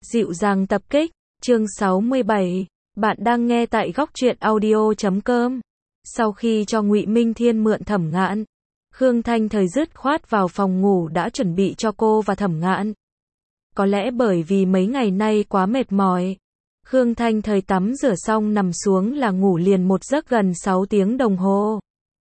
Dịu dàng tập kích, chương 67. Bạn đang nghe tại góc truyện audio.com. Sau khi cho Ngụy Minh Thiên mượn Thẩm Ngạn, Khương Thanh Thời dứt khoát vào phòng ngủ đã chuẩn bị cho cô và Thẩm Ngạn. Có lẽ bởi vì mấy ngày nay quá mệt mỏi, Khương Thanh Thời tắm rửa xong nằm xuống là ngủ liền một giấc gần 6 tiếng đồng hồ.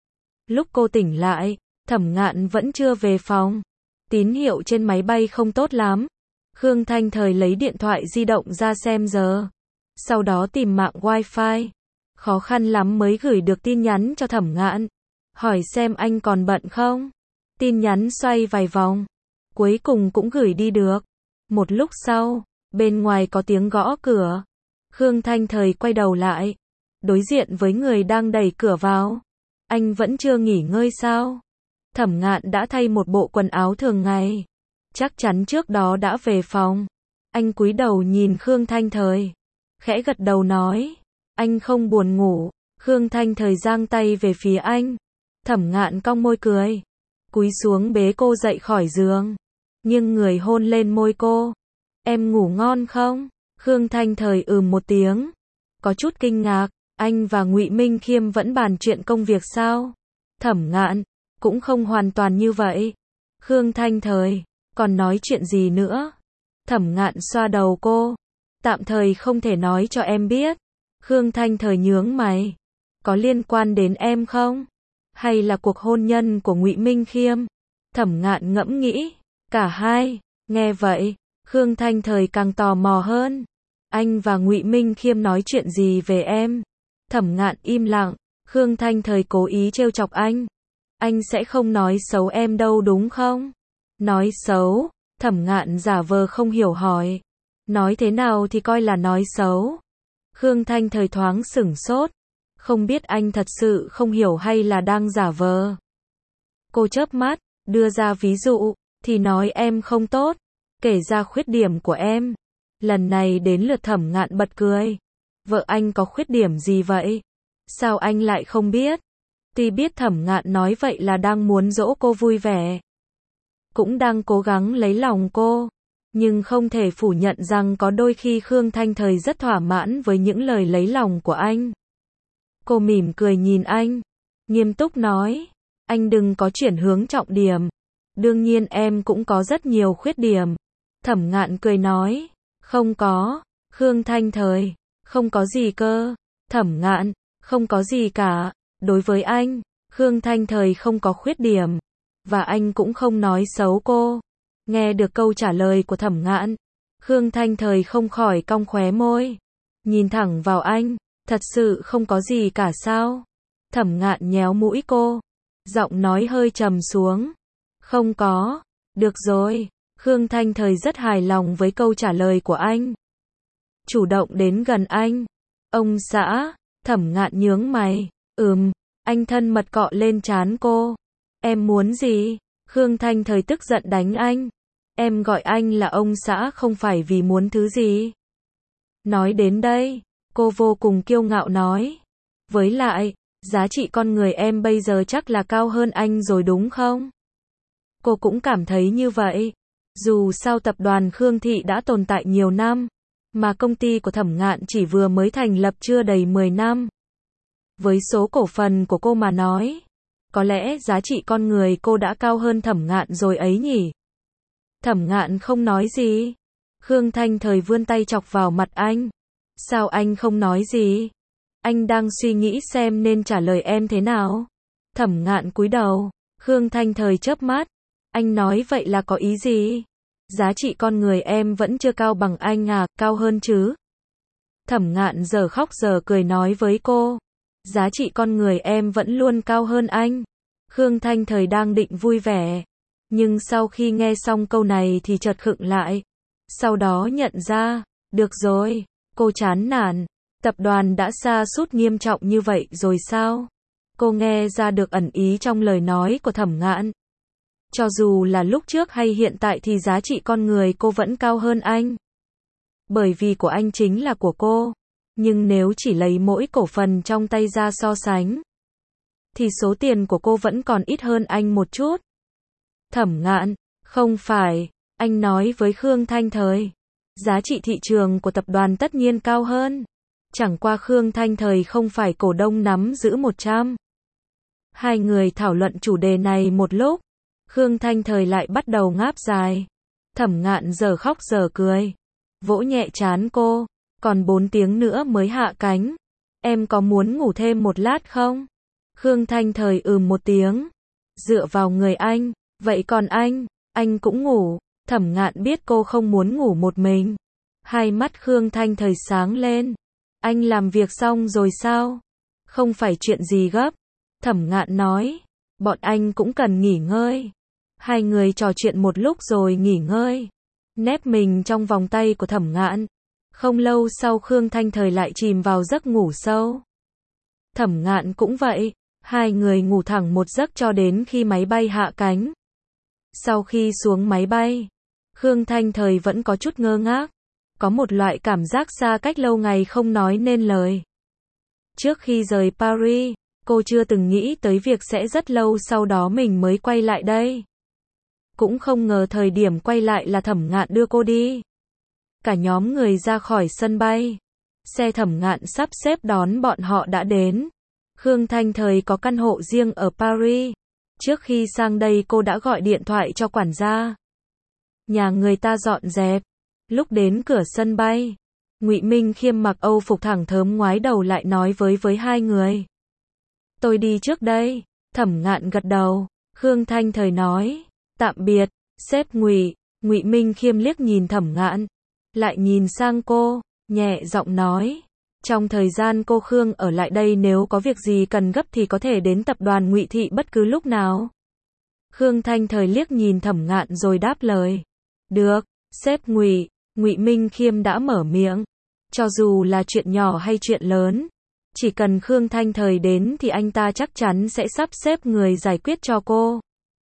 Lúc cô tỉnh lại, Thẩm Ngạn vẫn chưa về phòng. Tín hiệu trên máy bay không tốt lắm. Khương Thanh Thời lấy điện thoại di động ra xem giờ. Sau đó tìm mạng wifi. Khó khăn lắm mới gửi được tin nhắn cho Thẩm Ngạn. Hỏi xem anh còn bận không? Tin nhắn xoay vài vòng. Cuối cùng cũng gửi đi được. Một lúc sau, bên ngoài có tiếng gõ cửa. Khương Thanh Thời quay đầu lại. Đối diện với người đang đẩy cửa vào. Anh vẫn chưa nghỉ ngơi sao? Thẩm Ngạn đã thay một bộ quần áo thường ngày. Chắc chắn trước đó đã về phòng. Anh cúi đầu nhìn Khương Thanh Thời. Khẽ gật đầu nói. Anh không buồn ngủ. Khương Thanh Thời giang tay về phía anh. Thẩm Ngạn cong môi cười. Cúi xuống bế cô dậy khỏi giường. Nhưng người hôn lên môi cô. Em ngủ ngon không? Khương Thanh Thời một tiếng. Có chút kinh ngạc. Anh và Ngụy Minh Khiêm vẫn bàn chuyện công việc sao? Thẩm Ngạn. Cũng không hoàn toàn như vậy. Khương Thanh Thời. Còn nói chuyện gì nữa? Thẩm Ngạn xoa đầu cô. Tạm thời không thể nói cho em biết. Khương Thanh Thời nhướng mày. Có liên quan đến em không? Hay là cuộc hôn nhân của Ngụy Minh Khiêm? Thẩm Ngạn ngẫm nghĩ. Cả hai. Nghe vậy, Khương Thanh Thời càng tò mò hơn. Anh và Ngụy Minh Khiêm nói chuyện gì về em? Thẩm Ngạn im lặng. Khương Thanh Thời cố ý trêu chọc anh. Anh sẽ không nói xấu em đâu đúng không? Nói xấu? Thẩm Ngạn giả vờ không hiểu hỏi. Nói thế nào thì coi là nói xấu? Khương Thanh Thời thoáng sửng sốt. Không biết anh thật sự không hiểu hay là đang giả vờ. Cô chớp mắt, đưa ra ví dụ, thì nói em không tốt, kể ra khuyết điểm của em. Lần này đến lượt Thẩm Ngạn bật cười. Vợ anh có khuyết điểm gì vậy? Sao anh lại không biết? Tuy biết Thẩm Ngạn nói vậy là đang muốn dỗ cô vui vẻ, cũng đang cố gắng lấy lòng cô, nhưng không thể phủ nhận rằng có đôi khi Khương Thanh Thời rất thỏa mãn với những lời lấy lòng của anh. Cô mỉm cười nhìn anh, nghiêm túc nói, anh đừng có chuyển hướng trọng điểm. Đương nhiên em cũng có rất nhiều khuyết điểm. Thẩm Ngạn cười nói, không có. Khương Thanh Thời, không có gì cơ. Thẩm Ngạn, không có gì cả. Đối với anh, Khương Thanh Thời không có khuyết điểm. Và anh cũng không nói xấu cô. Nghe được câu trả lời của Thẩm Ngạn, Khương Thanh Thời không khỏi cong khóe môi. Nhìn thẳng vào anh, thật sự không có gì cả sao? Thẩm Ngạn nhéo mũi cô. Giọng nói hơi trầm xuống. Không có. Được rồi. Khương Thanh Thời rất hài lòng với câu trả lời của anh. Chủ động đến gần anh. Ông xã. Thẩm Ngạn nhướng mày. Anh thân mật cọ lên trán cô. Em muốn gì? Khương Thanh Thời tức giận đánh anh. Em gọi anh là ông xã không phải vì muốn thứ gì. Nói đến đây, cô vô cùng kiêu ngạo nói. Với lại, giá trị con người em bây giờ chắc là cao hơn anh rồi đúng không? Cô cũng cảm thấy như vậy. Dù sao tập đoàn Khương Thị đã tồn tại nhiều năm, mà công ty của Thẩm Ngạn chỉ vừa mới thành lập chưa đầy 10 năm. Với số cổ phần của cô mà nói, có lẽ giá trị con người cô đã cao hơn Thẩm Ngạn rồi ấy nhỉ? Thẩm Ngạn không nói gì. Khương Thanh Thời vươn tay chọc vào mặt anh. Sao anh không nói gì? Anh đang suy nghĩ xem nên trả lời em thế nào. Thẩm Ngạn cúi đầu. Khương Thanh Thời chớp mắt. Anh nói vậy là có ý gì? Giá trị con người em vẫn chưa cao bằng anh à, cao hơn chứ? Thẩm Ngạn giờ khóc giờ cười nói với cô. Giá trị con người em vẫn luôn cao hơn anh. Khương Thanh Thời đang định vui vẻ. Nhưng sau khi nghe xong câu này thì chợt khựng lại. Sau đó nhận ra, được rồi, cô chán nản. Tập đoàn đã sa sút nghiêm trọng như vậy rồi sao? Cô nghe ra được ẩn ý trong lời nói của Thẩm Ngạn. Cho dù là lúc trước hay hiện tại thì giá trị con người cô vẫn cao hơn anh. Bởi vì của anh chính là của cô. Nhưng nếu chỉ lấy mỗi cổ phần trong tay ra so sánh, thì số tiền của cô vẫn còn ít hơn anh một chút. Thẩm Ngạn, không phải, anh nói với Khương Thanh Thời. Giá trị thị trường của tập đoàn tất nhiên cao hơn. Chẳng qua Khương Thanh Thời không phải cổ đông nắm giữ 100. Hai người thảo luận chủ đề này một lúc. Khương Thanh Thời lại bắt đầu ngáp dài. Thẩm Ngạn giờ khóc giờ cười. Vỗ nhẹ trán cô. Còn 4 tiếng nữa mới hạ cánh. Em có muốn ngủ thêm một lát không? Khương Thanh Thời một tiếng. Dựa vào người anh. Vậy còn anh cũng ngủ. Thẩm Ngạn biết cô không muốn ngủ một mình. Hai mắt Khương Thanh Thời sáng lên. Anh làm việc xong rồi sao? Không phải chuyện gì gấp. Thẩm Ngạn nói. Bọn anh cũng cần nghỉ ngơi. Hai người trò chuyện một lúc rồi nghỉ ngơi. Nép mình trong vòng tay của Thẩm Ngạn. Không lâu sau Khương Thanh Thời lại chìm vào giấc ngủ sâu. Thẩm Ngạn cũng vậy. Hai người ngủ thẳng một giấc cho đến khi máy bay hạ cánh. Sau khi xuống máy bay, Khương Thanh Thời vẫn có chút ngơ ngác. Có một loại cảm giác xa cách lâu ngày không nói nên lời. Trước khi rời Paris, cô chưa từng nghĩ tới việc sẽ rất lâu sau đó mình mới quay lại đây. Cũng không ngờ thời điểm quay lại là Thẩm Ngạn đưa cô đi. Cả nhóm người ra khỏi sân bay. Xe Thẩm Ngạn sắp xếp đón bọn họ đã đến. Khương Thanh Thời có căn hộ riêng ở Paris. Trước khi sang đây cô đã gọi điện thoại cho quản gia. Nhà người ta dọn dẹp. Lúc đến cửa sân bay, Ngụy Minh Khiêm mặc Âu phục thẳng thớm ngoái đầu lại nói với hai người. Tôi đi trước đây. Thẩm Ngạn gật đầu. Khương Thanh Thời nói. Tạm biệt, sếp Ngụy. Ngụy Minh Khiêm liếc nhìn Thẩm Ngạn. Lại nhìn sang cô, nhẹ giọng nói. Trong thời gian cô Khương ở lại đây nếu có việc gì cần gấp thì có thể đến tập đoàn Ngụy Thị bất cứ lúc nào. Khương Thanh Thời liếc nhìn Thẩm Ngạn rồi đáp lời. Được, sếp Ngụy. Ngụy Minh Khiêm đã mở miệng. Cho dù là chuyện nhỏ hay chuyện lớn, chỉ cần Khương Thanh Thời đến thì anh ta chắc chắn sẽ sắp xếp người giải quyết cho cô.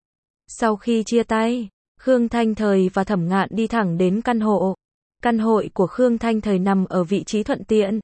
Sau khi chia tay, Khương Thanh Thời và Thẩm Ngạn đi thẳng đến căn hộ. Căn hộ của Khương Thanh Thời nằm ở vị trí thuận tiện.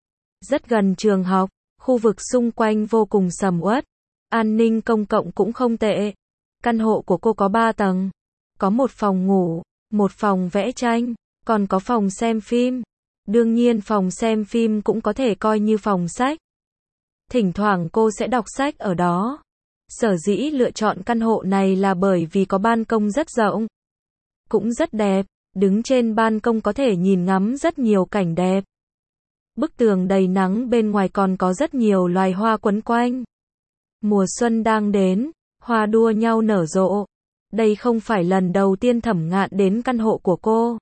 Rất gần trường học, khu vực xung quanh vô cùng sầm uất. An ninh công cộng cũng không tệ. Căn hộ của cô có 3 tầng. Có một phòng ngủ, một phòng vẽ tranh, còn có phòng xem phim. Đương nhiên phòng xem phim cũng có thể coi như phòng sách. Thỉnh thoảng cô sẽ đọc sách ở đó. Sở dĩ lựa chọn căn hộ này là bởi vì có ban công rất rộng. Cũng rất đẹp, đứng trên ban công có thể nhìn ngắm rất nhiều cảnh đẹp. Bức tường đầy nắng bên ngoài còn có rất nhiều loài hoa quấn quanh. Mùa xuân đang đến, hoa đua nhau nở rộ. Đây không phải lần đầu tiên Thẩm Ngạn đến căn hộ của cô.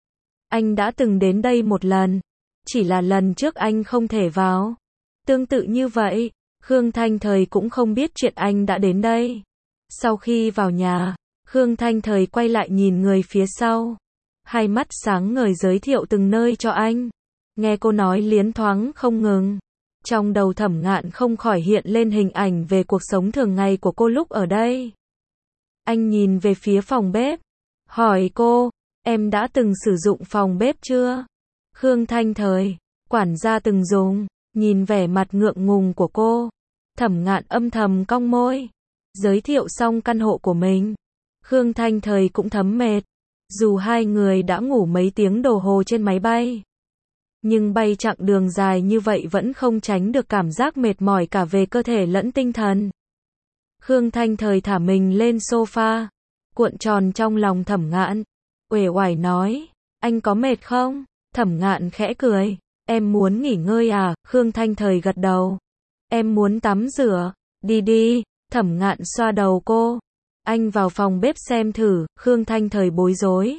Anh đã từng đến đây một lần. Chỉ là lần trước anh không thể vào. Tương tự như vậy, Khương Thanh Thời cũng không biết chuyện anh đã đến đây. Sau khi vào nhà, Khương Thanh Thời quay lại nhìn người phía sau. Hai mắt sáng ngời giới thiệu từng nơi cho anh. Nghe cô nói liến thoáng không ngừng. Trong đầu Thẩm Ngạn không khỏi hiện lên hình ảnh về cuộc sống thường ngày của cô lúc ở đây. Anh nhìn về phía phòng bếp. Hỏi cô, em đã từng sử dụng phòng bếp chưa? Khương Thanh Thời, quản gia từng dùng. Nhìn vẻ mặt ngượng ngùng của cô, Thẩm Ngạn âm thầm cong môi. Giới thiệu xong căn hộ của mình, Khương Thanh Thời cũng thấm mệt. Dù hai người đã ngủ mấy tiếng đồng hồ trên máy bay, nhưng bay chặng đường dài như vậy vẫn không tránh được cảm giác mệt mỏi cả về cơ thể lẫn tinh thần. Khương Thanh Thời thả mình lên sofa, cuộn tròn trong lòng Thẩm Ngạn, uể oải nói, anh có mệt không? Thẩm Ngạn khẽ cười, em muốn nghỉ ngơi à? Khương Thanh Thời gật đầu, em muốn tắm rửa, đi đi. Thẩm Ngạn xoa đầu cô, anh vào phòng bếp xem thử. Khương Thanh Thời bối rối,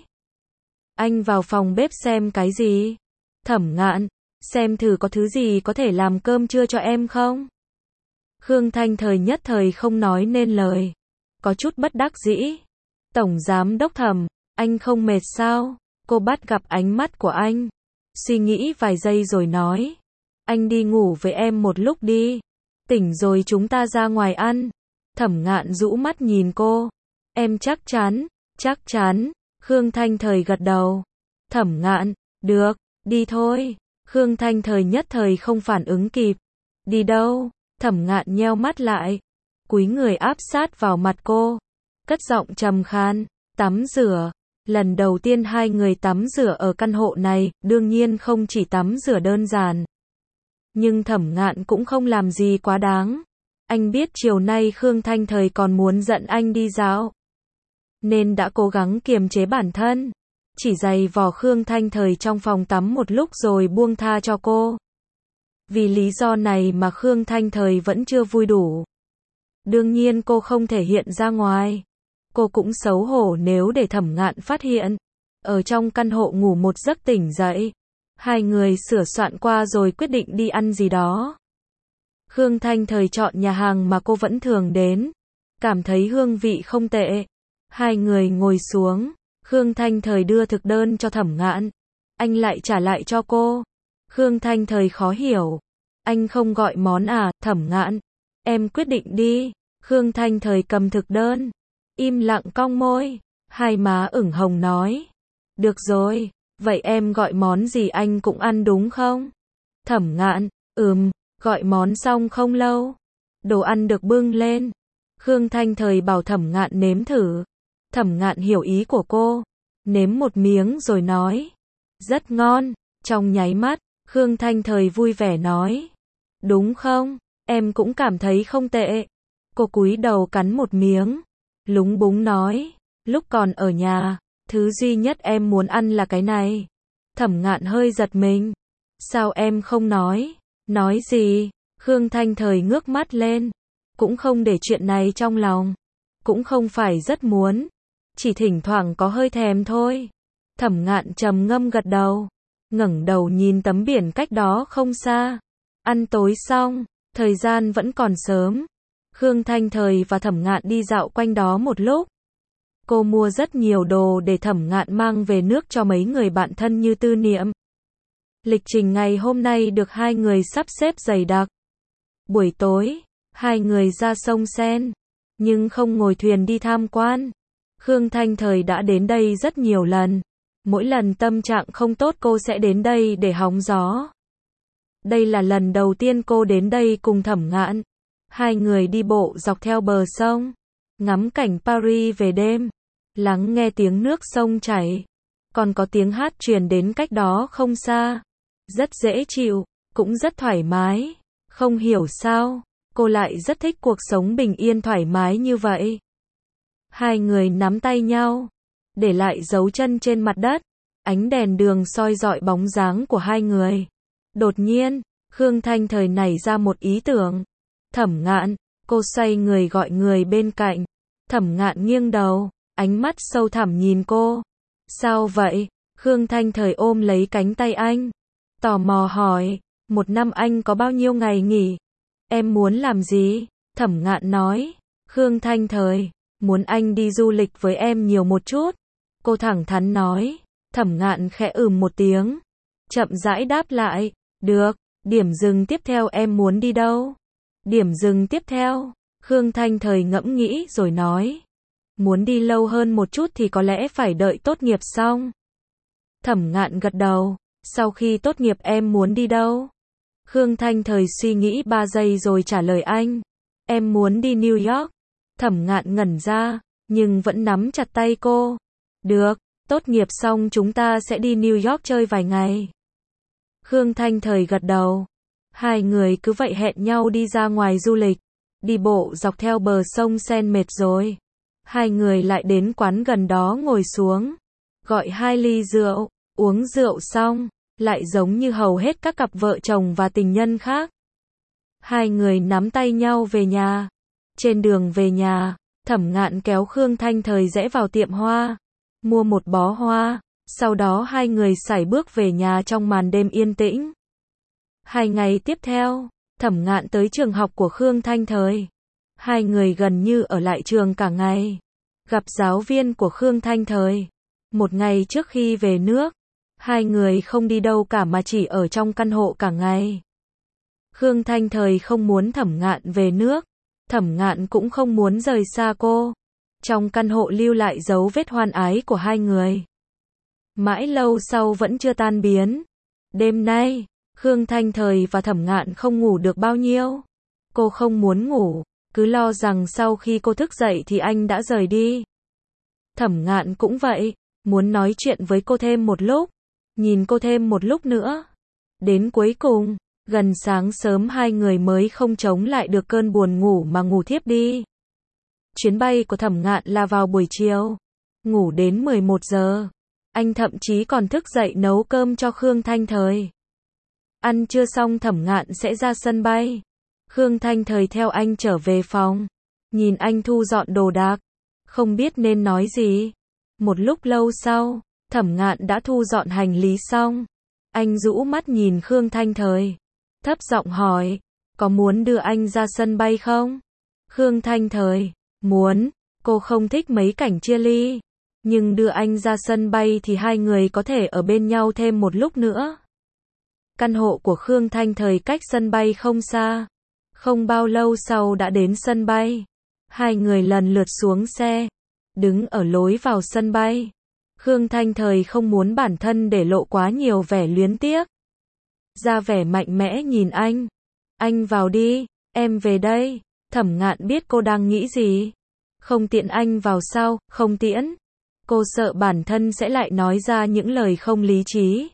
anh vào phòng bếp xem cái gì? Thẩm Ngạn, xem thử có thứ gì có thể làm cơm trưa cho em không? Khương Thanh Thời nhất thời không nói nên lời, có chút bất đắc dĩ. Tổng giám đốc Thẩm, anh không mệt sao? Cô bắt gặp ánh mắt của anh, suy nghĩ vài giây rồi nói, anh đi ngủ với em một lúc đi, tỉnh rồi chúng ta ra ngoài ăn. Thẩm Ngạn rũ mắt nhìn cô, em chắc chắn? Chắc chắn. Khương Thanh Thời gật đầu. Thẩm Ngạn, được, đi thôi. Khương Thanh Thời nhất thời không phản ứng kịp. Đi đâu? Thẩm Ngạn nheo mắt lại, cúi người áp sát vào mặt cô, cất giọng trầm khan, tắm rửa. Lần đầu tiên hai người tắm rửa ở căn hộ này, đương nhiên không chỉ tắm rửa đơn giản. Nhưng Thẩm Ngạn cũng không làm gì quá đáng. Anh biết chiều nay Khương Thanh Thời còn muốn dẫn anh đi dạo, nên đã cố gắng kiềm chế bản thân. Chỉ giày vò Khương Thanh Thời trong phòng tắm một lúc rồi buông tha cho cô. Vì lý do này mà Khương Thanh Thời vẫn chưa vui đủ. Đương nhiên cô không thể hiện ra ngoài. Cô cũng xấu hổ nếu để Thẩm Ngạn phát hiện. Ở trong căn hộ ngủ một giấc tỉnh dậy. Hai người sửa soạn qua rồi quyết định đi ăn gì đó. Khương Thanh Thời chọn nhà hàng mà cô vẫn thường đến. Cảm thấy hương vị không tệ. Hai người ngồi xuống. Khương Thanh Thời đưa thực đơn cho Thẩm Ngạn. Anh lại trả lại cho cô. Khương Thanh Thời khó hiểu. Anh không gọi món à, Thẩm Ngạn. Em quyết định đi. Khương Thanh Thời cầm thực đơn. Im lặng cong môi. Hai má ửng hồng nói. Được rồi, vậy em gọi món gì anh cũng ăn đúng không? Thẩm Ngạn, gọi món xong không lâu. Đồ ăn được bưng lên. Khương Thanh Thời bảo Thẩm Ngạn nếm thử. Thẩm Ngạn hiểu ý của cô. Nếm một miếng rồi nói. Rất ngon. Trong nháy mắt, Khương Thanh Thời vui vẻ nói. Đúng không? Em cũng cảm thấy không tệ. Cô cúi đầu cắn một miếng. Lúng búng nói. Lúc còn ở nhà, thứ duy nhất em muốn ăn là cái này. Thẩm Ngạn hơi giật mình. Sao em không nói? Nói gì? Khương Thanh Thời ngước mắt lên. Cũng không để chuyện này trong lòng. Cũng không phải rất muốn. Chỉ thỉnh thoảng có hơi thèm thôi. Thẩm Ngạn trầm ngâm gật đầu. Ngẩng đầu nhìn tấm biển cách đó không xa. Ăn tối xong, thời gian vẫn còn sớm. Khương Thanh Thời và Thẩm Ngạn đi dạo quanh đó một lúc. Cô mua rất nhiều đồ để Thẩm Ngạn mang về nước cho mấy người bạn thân như tư niệm. Lịch trình ngày hôm nay được hai người sắp xếp dày đặc. Buổi tối, hai người ra sông Sen, nhưng không ngồi thuyền đi tham quan. Khương Thanh Thời đã đến đây rất nhiều lần. Mỗi lần tâm trạng không tốt cô sẽ đến đây để hóng gió. Đây là lần đầu tiên cô đến đây cùng Thẩm Ngạn. Hai người đi bộ dọc theo bờ sông, ngắm cảnh Paris về đêm, lắng nghe tiếng nước sông chảy, còn có tiếng hát truyền đến cách đó không xa. Rất dễ chịu, cũng rất thoải mái. Không hiểu sao, cô lại rất thích cuộc sống bình yên thoải mái như vậy. Hai người nắm tay nhau, để lại dấu chân trên mặt đất. Ánh đèn đường soi rọi bóng dáng của hai người. Đột nhiên, Khương Thanh Thời nảy ra một ý tưởng. Thẩm Ngạn, cô xoay người gọi người bên cạnh. Thẩm Ngạn nghiêng đầu, ánh mắt sâu thẳm nhìn cô. Sao vậy? Khương Thanh Thời ôm lấy cánh tay anh. Tò mò hỏi, một năm anh có bao nhiêu ngày nghỉ? Em muốn làm gì? Thẩm Ngạn nói. Khương Thanh Thời, muốn anh đi du lịch với em nhiều một chút. Cô thẳng thắn nói. Thẩm Ngạn khẽ một tiếng. Chậm rãi đáp lại. Được, điểm dừng tiếp theo em muốn đi đâu? Điểm dừng tiếp theo? Khương Thanh Thời ngẫm nghĩ rồi nói. Muốn đi lâu hơn một chút thì có lẽ phải đợi tốt nghiệp xong. Thẩm Ngạn gật đầu. Sau khi tốt nghiệp em muốn đi đâu? Khương Thanh Thời suy nghĩ 3 giây rồi trả lời anh. Em muốn đi New York. Thẩm Ngạn ngẩn ra, nhưng vẫn nắm chặt tay cô. Được, tốt nghiệp xong chúng ta sẽ đi New York chơi vài ngày. Khương Thanh Thời gật đầu. Hai người cứ vậy hẹn nhau đi ra ngoài du lịch. Đi bộ dọc theo bờ sông Sen mệt rồi. Hai người lại đến quán gần đó ngồi xuống. Gọi 2 ly rượu. Uống rượu xong, lại giống như hầu hết các cặp vợ chồng và tình nhân khác. Hai người nắm tay nhau về nhà. Trên đường về nhà, Thẩm Ngạn kéo Khương Thanh Thời rẽ vào tiệm hoa. Mua một bó hoa. Sau đó hai người sải bước về nhà trong màn đêm yên tĩnh. 2 ngày tiếp theo, Thẩm Ngạn tới trường học của Khương Thanh Thời. Hai người gần như ở lại trường cả ngày. Gặp giáo viên của Khương Thanh Thời. Một ngày trước khi về nước, hai người không đi đâu cả mà chỉ ở trong căn hộ cả ngày. Khương Thanh Thời không muốn Thẩm Ngạn về nước. Thẩm Ngạn cũng không muốn rời xa cô. Trong căn hộ lưu lại dấu vết hoan ái của hai người. Mãi lâu sau vẫn chưa tan biến. Đêm nay, Khương Thanh Thời và Thẩm Ngạn không ngủ được bao nhiêu. Cô không muốn ngủ, cứ lo rằng sau khi cô thức dậy thì anh đã rời đi. Thẩm Ngạn cũng vậy, muốn nói chuyện với cô thêm một lúc, nhìn cô thêm một lúc nữa. Đến cuối cùng, gần sáng sớm hai người mới không chống lại được cơn buồn ngủ mà ngủ thiếp đi. Chuyến bay của Thẩm Ngạn là vào buổi chiều, ngủ đến 11 giờ. Anh thậm chí còn thức dậy nấu cơm cho Khương Thanh Thời. Ăn trưa xong Thẩm Ngạn sẽ ra sân bay. Khương Thanh Thời theo anh trở về phòng, nhìn anh thu dọn đồ đạc, không biết nên nói gì. Một lúc lâu sau, Thẩm Ngạn đã thu dọn hành lý xong. Anh rũ mắt nhìn Khương Thanh Thời, thấp giọng hỏi, có muốn đưa anh ra sân bay không? Khương Thanh Thời, muốn, cô không thích mấy cảnh chia ly, nhưng đưa anh ra sân bay thì hai người có thể ở bên nhau thêm một lúc nữa. Căn hộ của Khương Thanh Thời cách sân bay không xa, không bao lâu sau đã đến sân bay. Hai người lần lượt xuống xe, đứng ở lối vào sân bay. Khương Thanh Thời không muốn bản thân để lộ quá nhiều vẻ luyến tiếc, ra vẻ mạnh mẽ nhìn anh. Anh vào đi, em về đây. Thẩm Ngạn biết cô đang nghĩ gì. Không tiễn anh vào sao? Không tiễn. Cô sợ bản thân sẽ lại nói ra những lời không lý trí.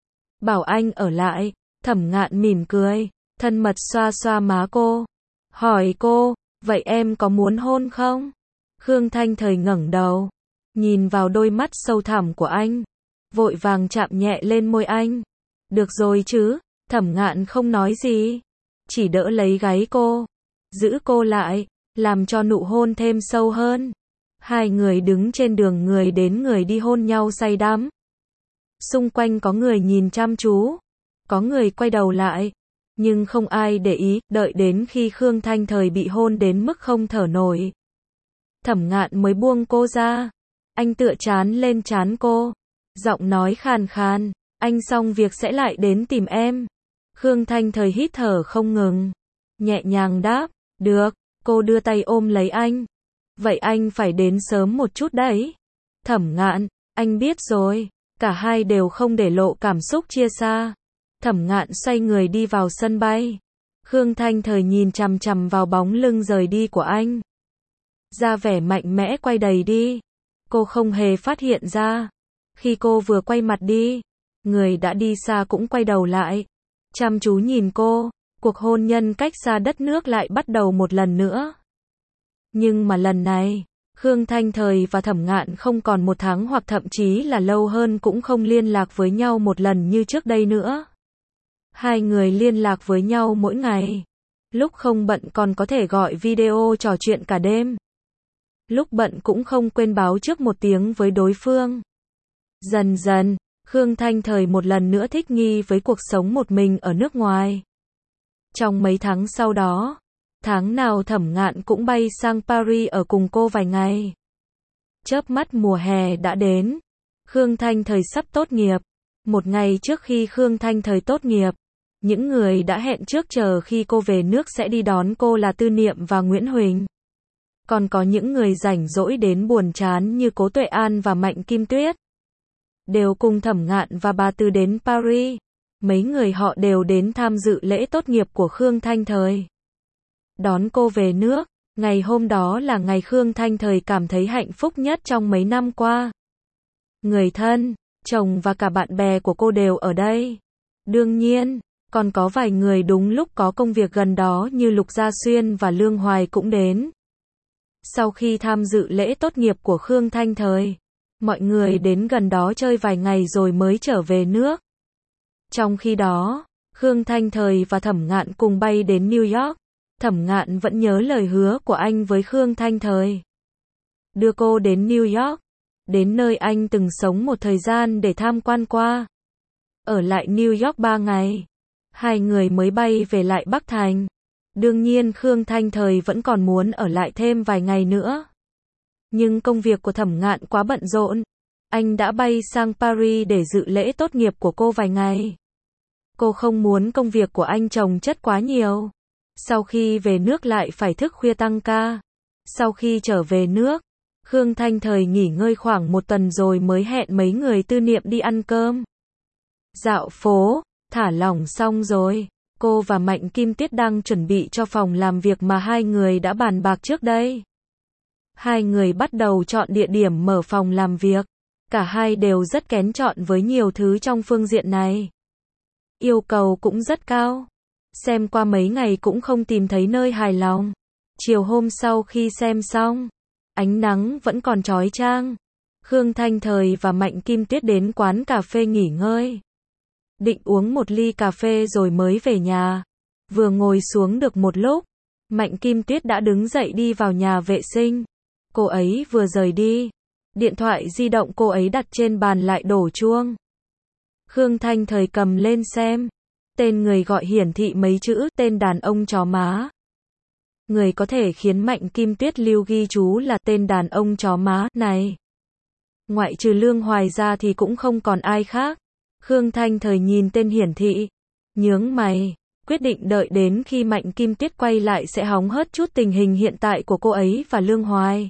Bảo anh ở lại. Thẩm Ngạn mỉm cười, thân mật xoa xoa má cô. Hỏi cô, vậy em có muốn hôn không? Khương Thanh Thời ngẩng đầu, nhìn vào đôi mắt sâu thẳm của anh, vội vàng chạm nhẹ lên môi anh. Được rồi chứ. Thẩm Ngạn không nói gì, chỉ đỡ lấy gáy cô, giữ cô lại, làm cho nụ hôn thêm sâu hơn. Hai người đứng trên đường, người đến người đi hôn nhau say đắm. Xung quanh có người nhìn chăm chú, có người quay đầu lại, nhưng không ai để ý. Đợi đến khi Khương Thanh Thời bị hôn đến mức không thở nổi, Thẩm Ngạn mới buông cô ra. Anh tựa trán lên trán cô, giọng nói khàn khàn, anh xong việc sẽ lại đến tìm em. Khương Thanh Thời hít thở không ngừng, nhẹ nhàng đáp, được. Cô đưa tay ôm lấy anh. Vậy anh phải đến sớm một chút đấy. Thẩm Ngạn, anh biết rồi. Cả hai đều không để lộ cảm xúc chia xa. Thẩm Ngạn xoay người đi vào sân bay. Khương Thanh Thời nhìn chằm chằm vào bóng lưng rời đi của anh, ra vẻ mạnh mẽ quay đầy đi. Cô không hề phát hiện ra, khi cô vừa quay mặt đi, người đã đi xa cũng quay đầu lại, chăm chú nhìn cô. Cuộc hôn nhân cách xa đất nước lại bắt đầu một lần nữa. Nhưng mà lần này, Khương Thanh Thời và Thẩm Ngạn không còn một tháng hoặc thậm chí là lâu hơn cũng không liên lạc với nhau một lần như trước đây nữa. Hai người liên lạc với nhau mỗi ngày. Lúc không bận còn có thể gọi video trò chuyện cả đêm. Lúc bận cũng không quên báo trước một tiếng với đối phương. Dần dần, Khương Thanh Thời một lần nữa thích nghi với cuộc sống một mình ở nước ngoài. Trong mấy tháng sau đó, tháng nào Thẩm Ngạn cũng bay sang Paris ở cùng cô vài ngày. Chớp mắt mùa hè đã đến. Khương Thanh Thời sắp tốt nghiệp. Một ngày trước khi Khương Thanh Thời tốt nghiệp, những người đã hẹn trước chờ khi cô về nước sẽ đi đón cô là Tư Niệm và Nguyễn Huỳnh. Còn có những người rảnh rỗi đến buồn chán như Cố Tuệ An và Mạnh Kim Tuyết, đều cùng Thẩm Ngạn và bà Tư đến Paris. Mấy người họ đều đến tham dự lễ tốt nghiệp của Khương Thanh Thời, đón cô về nước. Ngày hôm đó là ngày Khương Thanh Thời cảm thấy hạnh phúc nhất trong mấy năm qua. Người thân, chồng và cả bạn bè của cô đều ở đây. Đương nhiên, còn có vài người đúng lúc có công việc gần đó như Lục Gia Xuyên và Lương Hoài cũng đến. Sau khi tham dự lễ tốt nghiệp của Khương Thanh Thời, mọi người đến gần đó chơi vài ngày rồi mới trở về nước. Trong khi đó, Khương Thanh Thời và Thẩm Ngạn cùng bay đến New York. Thẩm Ngạn vẫn nhớ lời hứa của anh với Khương Thanh Thời, đưa cô đến New York, đến nơi anh từng sống một thời gian để tham quan qua. Ở lại New York 3 ngày, hai người mới bay về lại Bắc Thành. Đương nhiên Khương Thanh Thời vẫn còn muốn ở lại thêm vài ngày nữa. Nhưng công việc của Thẩm Ngạn quá bận rộn. Anh đã bay sang Paris để dự lễ tốt nghiệp của cô vài ngày. Cô không muốn công việc của anh chồng chất quá nhiều. Sau khi về nước lại phải thức khuya tăng ca. Sau khi trở về nước, Khương Thanh Thời nghỉ ngơi khoảng một tuần rồi mới hẹn mấy người Tư Niệm đi ăn cơm, dạo phố, thả lỏng xong rồi. Cô và Mạnh Kim Tuyết đang chuẩn bị cho phòng làm việc mà hai người đã bàn bạc trước đây. Hai người bắt đầu chọn địa điểm mở phòng làm việc. Cả hai đều rất kén chọn với nhiều thứ trong phương diện này. Yêu cầu cũng rất cao. Xem qua mấy ngày cũng không tìm thấy nơi hài lòng. Chiều hôm sau khi xem xong, ánh nắng vẫn còn chói chang. Khương Thanh Thời và Mạnh Kim Tuyết đến quán cà phê nghỉ ngơi. Định uống một ly cà phê rồi mới về nhà. Vừa ngồi xuống được một lúc, Mạnh Kim Tuyết đã đứng dậy đi vào nhà vệ sinh. Cô ấy vừa rời đi, điện thoại di động cô ấy đặt trên bàn lại đổ chuông. Khương Thanh Thời cầm lên xem. Tên người gọi hiển thị mấy chữ tên đàn ông chó má. Người có thể khiến Mạnh Kim Tuyết lưu ghi chú là tên đàn ông chó má này. Ngoại trừ Lương Hoài ra thì cũng không còn ai khác. Khương Thanh Thời nhìn tên hiển thị, nhướng mày, quyết định đợi đến khi Mạnh Kim Tuyết quay lại sẽ hóng hớt chút tình hình hiện tại của cô ấy và Lương Hoài.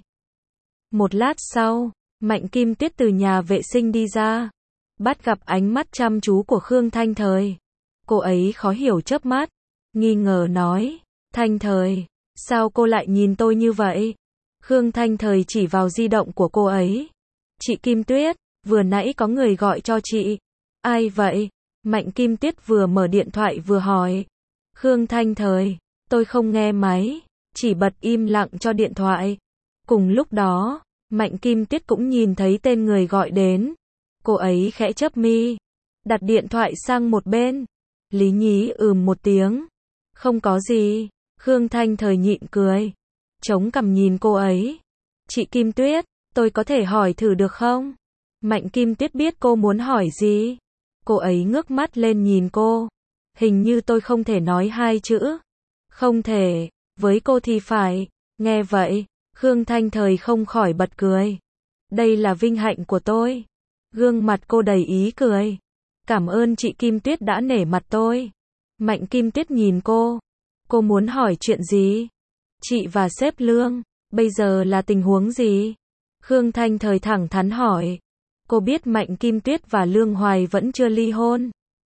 Một lát sau, Mạnh Kim Tuyết từ nhà vệ sinh đi ra, bắt gặp ánh mắt chăm chú của Khương Thanh Thời. Cô ấy khó hiểu chớp mắt, nghi ngờ nói, Thanh Thời, sao cô lại nhìn tôi như vậy? Khương Thanh Thời chỉ vào di động của cô ấy. Chị Kim Tuyết, vừa nãy có người gọi cho chị. Ai vậy? Mạnh Kim Tuyết vừa mở điện thoại vừa hỏi. Khương Thanh Thời, tôi không nghe máy, chỉ bật im lặng cho điện thoại. Cùng lúc đó, Mạnh Kim Tuyết cũng nhìn thấy tên người gọi đến. Cô ấy khẽ chớp mi, đặt điện thoại sang một bên. Lý nhí một tiếng. Không có gì. Khương Thanh Thời nhịn cười, chống cằm nhìn cô ấy. Chị Kim Tuyết, tôi có thể hỏi thử được không? Mạnh Kim Tuyết biết cô muốn hỏi gì. Cô ấy ngước mắt lên nhìn cô. Hình như tôi không thể nói hai chữ. Không thể, với cô thì phải. Nghe vậy, Khương Thanh Thời không khỏi bật cười. Đây là vinh hạnh của tôi. Gương mặt cô đầy ý cười. Cảm ơn chị Kim Tuyết đã nể mặt tôi. Mạnh Kim Tuyết nhìn cô. Cô muốn hỏi chuyện gì? Chị và sếp Lương, bây giờ là tình huống gì? Khương Thanh Thời thẳng thắn hỏi. Cô biết Mạnh Kim Tuyết và Lương Hoài vẫn chưa ly hôn,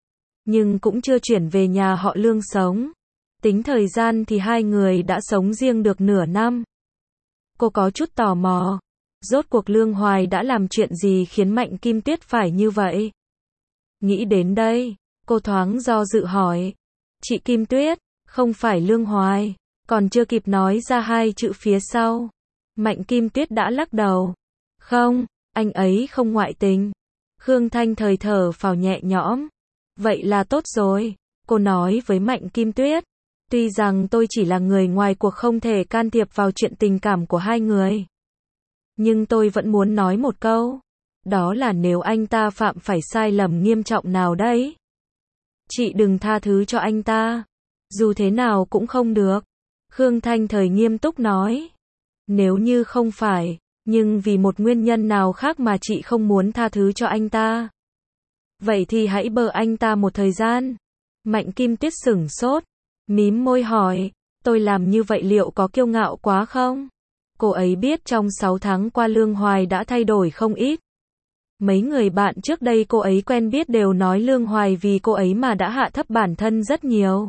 nhưng cũng chưa chuyển về nhà họ Lương sống. Tính thời gian thì hai người đã sống riêng được nửa năm. Cô có chút tò mò. Rốt cuộc Lương Hoài đã làm chuyện gì khiến Mạnh Kim Tuyết phải như vậy? Nghĩ đến đây, cô thoáng do dự hỏi. Chị Kim Tuyết, không phải Lương Hoài. Còn chưa kịp nói ra hai chữ phía sau, Mạnh Kim Tuyết đã lắc đầu. Không, anh ấy không ngoại tình. Khương Thanh Thời thở phào nhẹ nhõm. Vậy là tốt rồi, cô nói với Mạnh Kim Tuyết. Tuy rằng tôi chỉ là người ngoài cuộc không thể can thiệp vào chuyện tình cảm của hai người, nhưng tôi vẫn muốn nói một câu. Đó là nếu anh ta phạm phải sai lầm nghiêm trọng nào đấy, chị đừng tha thứ cho anh ta. Dù thế nào cũng không được. Khương Thanh Thời nghiêm túc nói. Nếu như không phải, nhưng vì một nguyên nhân nào khác mà chị không muốn tha thứ cho anh ta, vậy thì hãy bờ anh ta một thời gian. Mạnh Kim Tuyết sửng sốt, mím môi hỏi, tôi làm như vậy liệu có kiêu ngạo quá không? Cô ấy biết trong 6 tháng qua Lương Hoài đã thay đổi không ít. Mấy người bạn trước đây cô ấy quen biết đều nói Lương Hoài vì cô ấy mà đã hạ thấp bản thân rất nhiều.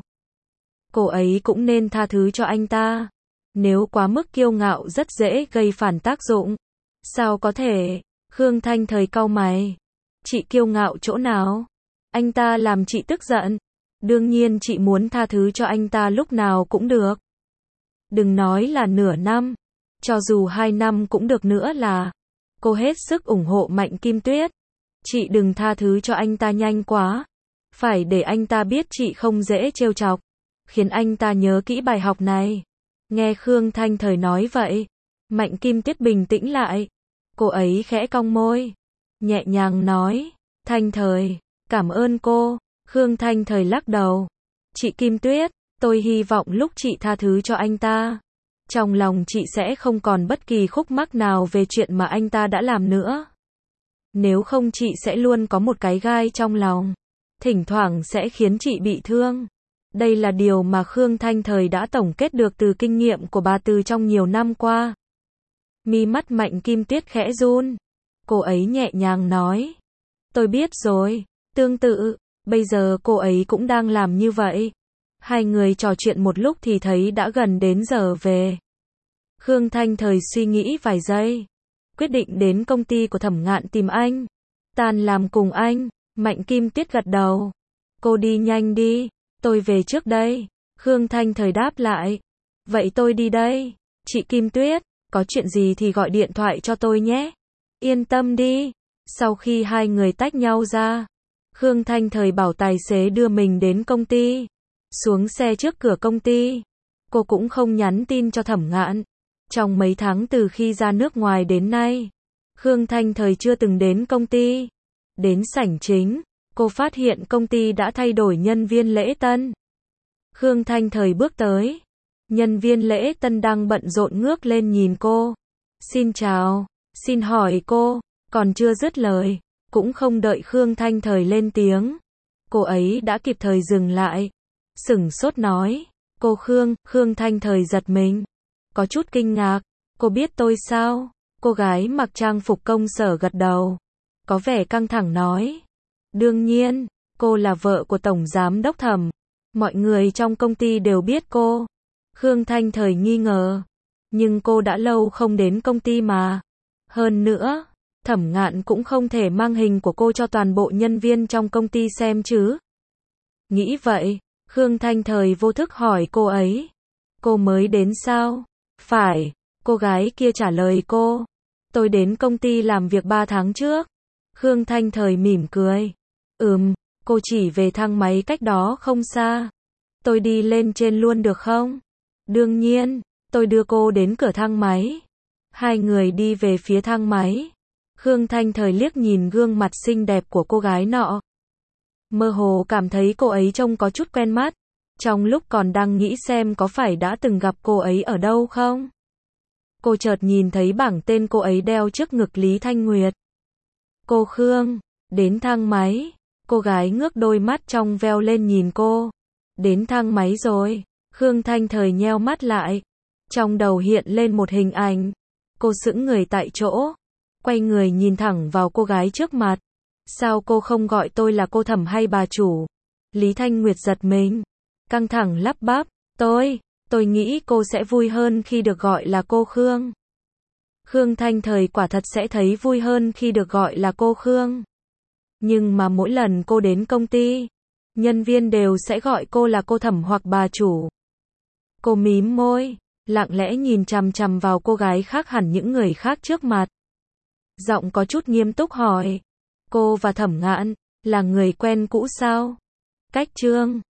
Cô ấy cũng nên tha thứ cho anh ta. Nếu quá mức kiêu ngạo rất dễ gây phản tác dụng. Sao có thể? Khương Thanh Thời cau mày. Chị kiêu ngạo chỗ nào? Anh ta làm chị tức giận. Đương nhiên chị muốn tha thứ cho anh ta lúc nào cũng được. Đừng nói là nửa năm. Cho dù 2 năm cũng được nữa là. Cô hết sức ủng hộ Mạnh Kim Tuyết. Chị đừng tha thứ cho anh ta nhanh quá. Phải để anh ta biết chị không dễ trêu chọc. Khiến anh ta nhớ kỹ bài học này. Nghe Khương Thanh Thời nói vậy, Mạnh Kim Tuyết bình tĩnh lại. Cô ấy khẽ cong môi, nhẹ nhàng nói, Thanh Thời, cảm ơn cô. Khương Thanh Thời lắc đầu. Chị Kim Tuyết, tôi hy vọng lúc chị tha thứ cho anh ta, trong lòng chị sẽ không còn bất kỳ khúc mắc nào về chuyện mà anh ta đã làm nữa. Nếu không chị sẽ luôn có một cái gai trong lòng, thỉnh thoảng sẽ khiến chị bị thương. Đây là điều mà Khương Thanh Thời đã tổng kết được từ kinh nghiệm của bà từ trong nhiều năm qua. Mi mắt Mạnh Kim Tuyết khẽ run. Cô ấy nhẹ nhàng nói. Tôi biết rồi. Tương tự, bây giờ cô ấy cũng đang làm như vậy. Hai người trò chuyện một lúc thì thấy đã gần đến giờ về. Khương Thanh Thời suy nghĩ vài giây. quyết định đến công ty của Thẩm Ngạn tìm anh. Tan làm cùng anh. Mạnh Kim Tuyết gật đầu. Cô đi nhanh đi, tôi về trước đây. Khương Thanh Thời đáp lại. Vậy tôi đi đây. Chị Kim Tuyết, có chuyện gì thì gọi điện thoại cho tôi nhé. Yên tâm đi. Sau khi hai người tách nhau ra, Khương Thanh Thời bảo tài xế đưa mình đến công ty. Xuống xe trước cửa công ty, cô cũng không nhắn tin cho Thẩm Ngạn. Trong mấy tháng từ khi ra nước ngoài đến nay, Khương Thanh Thời chưa từng đến công ty. Đến sảnh chính, cô phát hiện công ty đã thay đổi nhân viên lễ tân. Khương Thanh Thời bước tới. Nhân viên lễ tân đang bận rộn ngước lên nhìn cô. Xin chào, xin hỏi cô, còn chưa dứt lời, cũng không đợi Khương Thanh Thời lên tiếng. Cô ấy đã kịp thời dừng lại. Sửng sốt nói, cô Khương. Khương Thanh Thời giật mình. Có chút kinh ngạc, cô biết tôi sao? Cô gái mặc trang phục công sở gật đầu. Có vẻ căng thẳng nói. Đương nhiên, cô là vợ của Tổng Giám Đốc Thẩm. Mọi người trong công ty đều biết cô. Khương Thanh Thời nghi ngờ. Nhưng cô đã lâu không đến công ty mà. Hơn nữa, Thẩm Ngạn cũng không thể mang hình của cô cho toàn bộ nhân viên trong công ty xem chứ. Nghĩ vậy, Khương Thanh Thời vô thức hỏi cô ấy. Cô mới đến sao? Phải, cô gái kia trả lời cô. Tôi đến công ty làm việc 3 tháng trước. Khương Thanh Thời mỉm cười. Cô chỉ về thang máy cách đó không xa. Tôi đi lên trên luôn được không? Đương nhiên, tôi đưa cô đến cửa thang máy. Hai người đi về phía thang máy. Khương Thanh Thời liếc nhìn gương mặt xinh đẹp của cô gái nọ. Mơ hồ cảm thấy cô ấy trông có chút quen mắt. Trong lúc còn đang nghĩ xem có phải đã từng gặp cô ấy ở đâu không? Cô chợt nhìn thấy bảng tên cô ấy đeo trước ngực Lý Thanh Nguyệt. Cô Khương, đến thang máy. Cô gái ngước đôi mắt trong veo lên nhìn cô. Đến thang máy rồi. Khương Thanh Thời nheo mắt lại. Trong đầu hiện lên một hình ảnh. Cô sững người tại chỗ. Quay người nhìn thẳng vào cô gái trước mặt. Sao cô không gọi tôi là cô Thẩm hay bà chủ? Lý Thanh Nguyệt giật mình. Căng thẳng lắp bắp. Tôi nghĩ cô sẽ vui hơn khi được gọi là cô Khương. Khương Thanh Thời quả thật sẽ thấy vui hơn khi được gọi là cô Khương. Nhưng mà mỗi lần cô đến công ty, nhân viên đều sẽ gọi cô là cô Thẩm hoặc bà chủ. Cô mím môi, lặng lẽ nhìn chằm chằm vào cô gái khác hẳn những người khác trước mặt. Giọng có chút nghiêm túc hỏi. Cô và Thẩm Ngạn, là người quen cũ sao? Cách Trương.